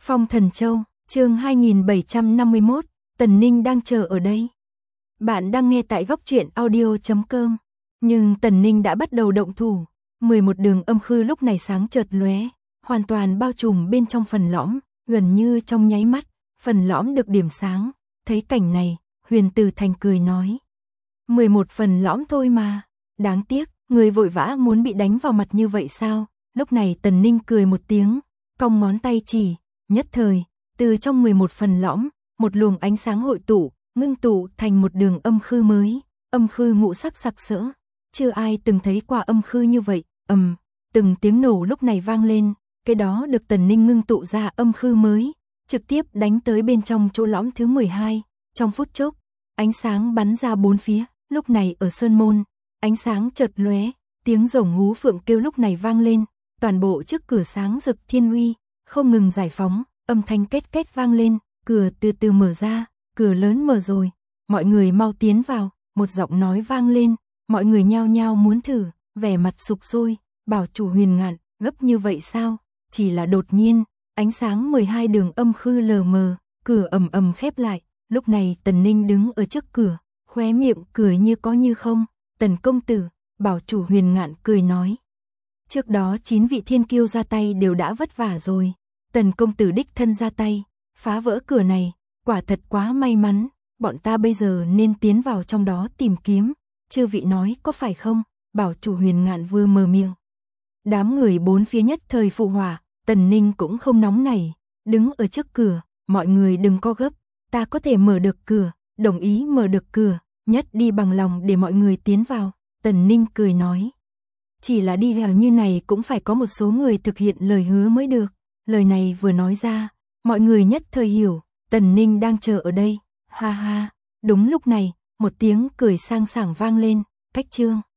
Phong Thần Châu, chương 2751, Tần Ninh đang chờ ở đây. Bạn đang nghe tại góc truyện audio.com. Nhưng Tần Ninh đã bắt đầu động thủ. 11 đường âm khư lúc này sáng chợt lóe, hoàn toàn bao trùm bên trong phần lõm, gần như trong nháy mắt, phần lõm được điểm sáng. Thấy cảnh này, Huyền Từ Thành cười nói: 11 phần lõm thôi mà, đáng tiếc, người vội vã muốn bị đánh vào mặt như vậy sao? Lúc này Tần Ninh cười một tiếng, cong ngón tay chỉ, nhất thời, từ trong 11 phần lõm, một luồng ánh sáng hội tụ, ngưng tụ thành một đường âm khư mới, âm khư ngũ sắc sặc sỡ. Chưa ai từng thấy qua âm khư như vậy, từng tiếng nổ lúc này vang lên, cái đó được Tần Ninh ngưng tụ ra âm khư mới, trực tiếp đánh tới bên trong chỗ lõm thứ 12, trong phút chốc, ánh sáng bắn ra bốn phía, lúc này ở Sơn Môn, ánh sáng chợt lóe, tiếng rồng hú phượng kêu lúc này vang lên, toàn bộ trước cửa sáng rực thiên uy, không ngừng giải phóng, âm thanh két két vang lên, cửa từ từ mở ra, cửa lớn mở rồi, mọi người mau tiến vào, một giọng nói vang lên, mọi người nhao nhao muốn thử, vẻ mặt sục sôi, bảo chủ Huyền Ngạn, gấp như vậy sao? Chỉ là đột nhiên, ánh sáng 12 đường âm khư lờ mờ, cửa ầm ầm khép lại, lúc này Tần Ninh đứng ở trước cửa, khóe miệng cười như có như không, Tần công tử, bảo chủ Huyền Ngạn cười nói. Trước đó 9 vị thiên kiêu ra tay đều đã vất vả rồi, Tần công tử đích thân ra tay, phá vỡ cửa này, quả thật quá may mắn, bọn ta bây giờ nên tiến vào trong đó tìm kiếm, chư vị nói có phải không? Bảo chủ Huyền Ngạn vừa mở miệng. Đám người bốn phía nhất thời phụ họa, Tần Ninh cũng không nóng nảy, đứng ở trước cửa, mọi người đừng có gấp, ta có thể mở được cửa, đồng ý mở được cửa, nhất đi bằng lòng để mọi người tiến vào, Tần Ninh cười nói. Chỉ là đi vào như này cũng phải có một số người thực hiện lời hứa mới được, lời này vừa nói ra, mọi người nhất thời hiểu, Tần Ninh đang chờ ở đây, ha ha, đúng lúc này, một tiếng cười sang sảng vang lên, cách chương.